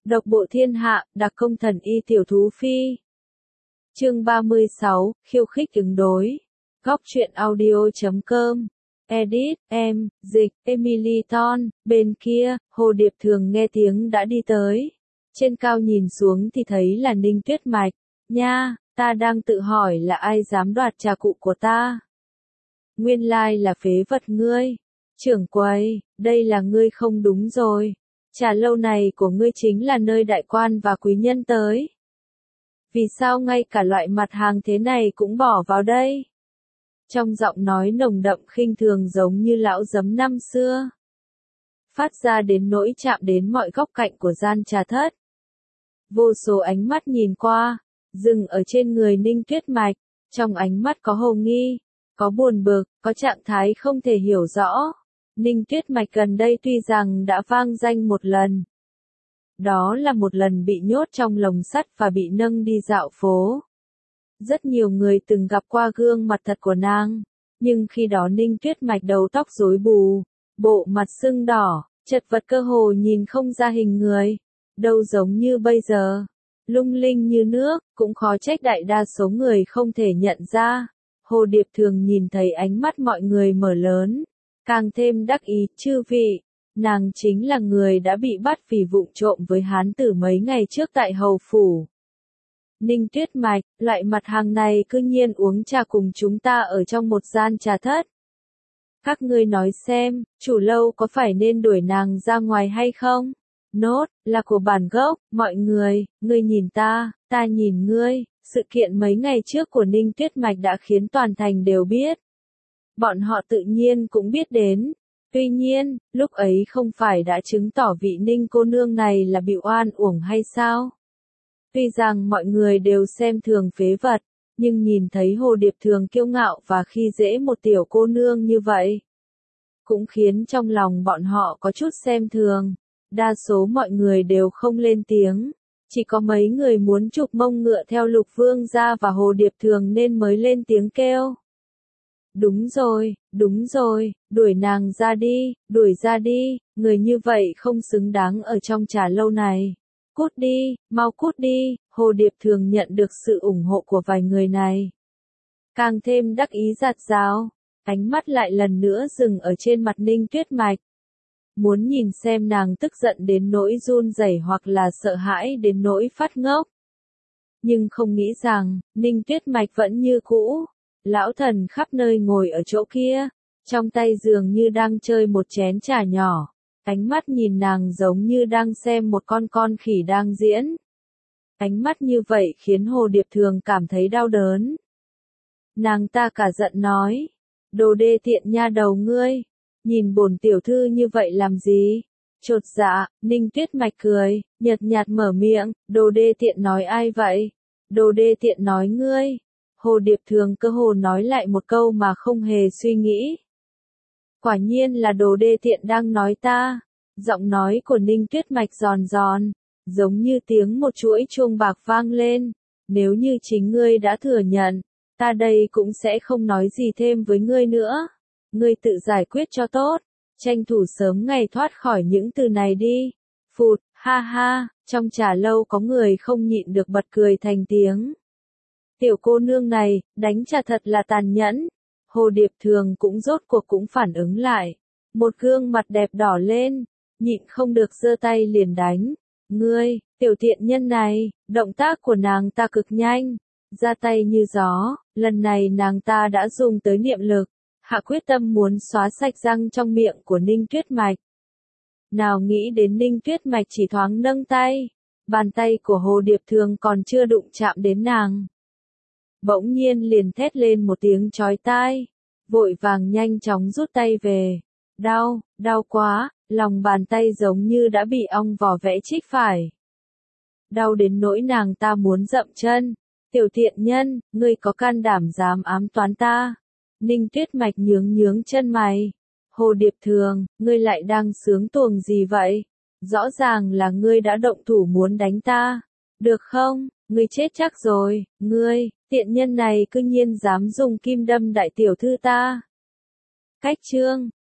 Độc bộ thiên hạ, đặc công thần y tiểu thú phi. Chương 36, khiêu khích ứng đối. Góc truyện audio.com. Edit, em, dịch, Emily Ton, bên kia, Hồ Điệp Thường nghe tiếng đã đi tới. Trên cao nhìn xuống thì thấy là Ninh Tuyết Mạch. Nha, ta đang tự hỏi là ai dám đoạt trà cụ của ta. Nguyên lai là phế vật ngươi. Trưởng quầy, đây là ngươi không đúng rồi. Trà lâu này của ngươi chính là nơi đại quan và quý nhân tới. Vì sao ngay cả loại mặt hàng thế này cũng bỏ vào đây? Trong giọng nói nồng đậm khinh thường giống như lão giấm năm xưa. Phát ra đến nỗi chạm đến mọi góc cạnh của gian trà thất. Vô số ánh mắt nhìn qua, dừng ở trên người Ninh Tuyết Mạch. Trong ánh mắt có hồ nghi, có buồn bực, có trạng thái không thể hiểu rõ. Ninh Tuyết Mạch gần đây tuy rằng đã vang danh một lần. Đó là một lần bị nhốt trong lồng sắt và bị nâng đi dạo phố. Rất nhiều người từng gặp qua gương mặt thật của nàng, nhưng khi đó Ninh Tuyết Mạch đầu tóc rối bù, bộ mặt sưng đỏ, chật vật cơ hồ nhìn không ra hình người, đâu giống như bây giờ, lung linh như nước, cũng khó trách đại đa số người không thể nhận ra. Hồ Điệp Thường nhìn thấy ánh mắt mọi người mở lớn, càng thêm đắc ý, chư vị, nàng chính là người đã bị bắt vì vụng trộm với hán tử mấy ngày trước tại hầu phủ. Ninh Tuyết Mạch, loại mặt hàng này cư nhiên uống trà cùng chúng ta ở trong một gian trà thất. Các ngươi nói xem, chủ lâu có phải nên đuổi nàng ra ngoài hay không? Nốt, là của bản gốc, mọi người, ngươi nhìn ta nhìn ngươi, sự kiện mấy ngày trước của Ninh Tuyết Mạch đã khiến toàn thành đều biết. Bọn họ tự nhiên cũng biết đến. Tuy nhiên, lúc ấy không phải đã chứng tỏ vị Ninh cô nương này là bị oan uổng hay sao? Tuy rằng mọi người đều xem thường phế vật, nhưng nhìn thấy Hồ Điệp Thường kiêu ngạo và khi dễ một tiểu cô nương như vậy, cũng khiến trong lòng bọn họ có chút xem thường. Đa số mọi người đều không lên tiếng, chỉ có mấy người muốn chụp mông ngựa theo Lục Vương gia và Hồ Điệp Thường nên mới lên tiếng kêu. Đúng rồi, đuổi nàng ra đi, đuổi ra đi, người như vậy không xứng đáng ở trong trà lâu này. Cút đi, mau cút đi, Hồ Điệp Thường nhận được sự ủng hộ của vài người này. Càng thêm đắc ý giạt rào, ánh mắt lại lần nữa dừng ở trên mặt Ninh Tuyết Mạch. Muốn nhìn xem nàng tức giận đến nỗi run rẩy hoặc là sợ hãi đến nỗi phát ngốc. Nhưng không nghĩ rằng, Ninh Tuyết Mạch vẫn như cũ. Lão thần khắp nơi ngồi ở chỗ kia, trong tay dường như đang chơi một chén trà nhỏ, ánh mắt nhìn nàng giống như đang xem một con khỉ đang diễn. Ánh mắt như vậy khiến Hồ Điệp Thường cảm thấy đau đớn. Nàng ta cả giận nói, đồ đê tiện nha đầu ngươi, nhìn bổn tiểu thư như vậy làm gì? Chột dạ, Ninh Tuyết Mạch cười, nhợt nhạt mở miệng, đồ đê tiện nói ai vậy? Đồ đê tiện nói ngươi. Hồ Điệp Thường cơ hồ nói lại một câu mà không hề suy nghĩ. Quả nhiên là đồ đê tiện đang nói ta. Giọng nói của Ninh Tuyết Mạch giòn giòn, giống như tiếng một chuỗi chuông bạc vang lên. Nếu như chính ngươi đã thừa nhận, ta đây cũng sẽ không nói gì thêm với ngươi nữa. Ngươi tự giải quyết cho tốt, tranh thủ sớm ngày thoát khỏi những từ này đi. Phụt, ha ha, trong trà lâu có người không nhịn được bật cười thành tiếng. Tiểu cô nương này, đánh trà thật là tàn nhẫn. Hồ Điệp Thường cũng rốt cuộc cũng phản ứng lại. Một gương mặt đẹp đỏ lên, nhịn không được giơ tay liền đánh. Ngươi, tiểu tiện nhân này, động tác của nàng ta cực nhanh, ra tay như gió, lần này nàng ta đã dùng tới niệm lực, hạ quyết tâm muốn xóa sạch răng trong miệng của Ninh Tuyết Mạch. Nào nghĩ đến Ninh Tuyết Mạch chỉ thoáng nâng tay, bàn tay của Hồ Điệp Thường còn chưa đụng chạm đến nàng. Bỗng nhiên liền thét lên một tiếng chói tai, vội vàng nhanh chóng rút tay về. Đau quá, lòng bàn tay giống như đã bị ong vò vẽ chích phải. Đau đến nỗi nàng ta muốn dậm chân. Tiểu tiện nhân, ngươi có can đảm dám ám toán ta? Ninh Tuyết Mạch nhướng chân mày. Hồ Điệp Thường, ngươi lại đang sướng tuồng gì vậy? Rõ ràng là ngươi đã động thủ muốn đánh ta. Được không? Ngươi chết chắc rồi, ngươi, tiện nhân này cư nhiên dám dùng kim đâm đại tiểu thư ta. Cách chương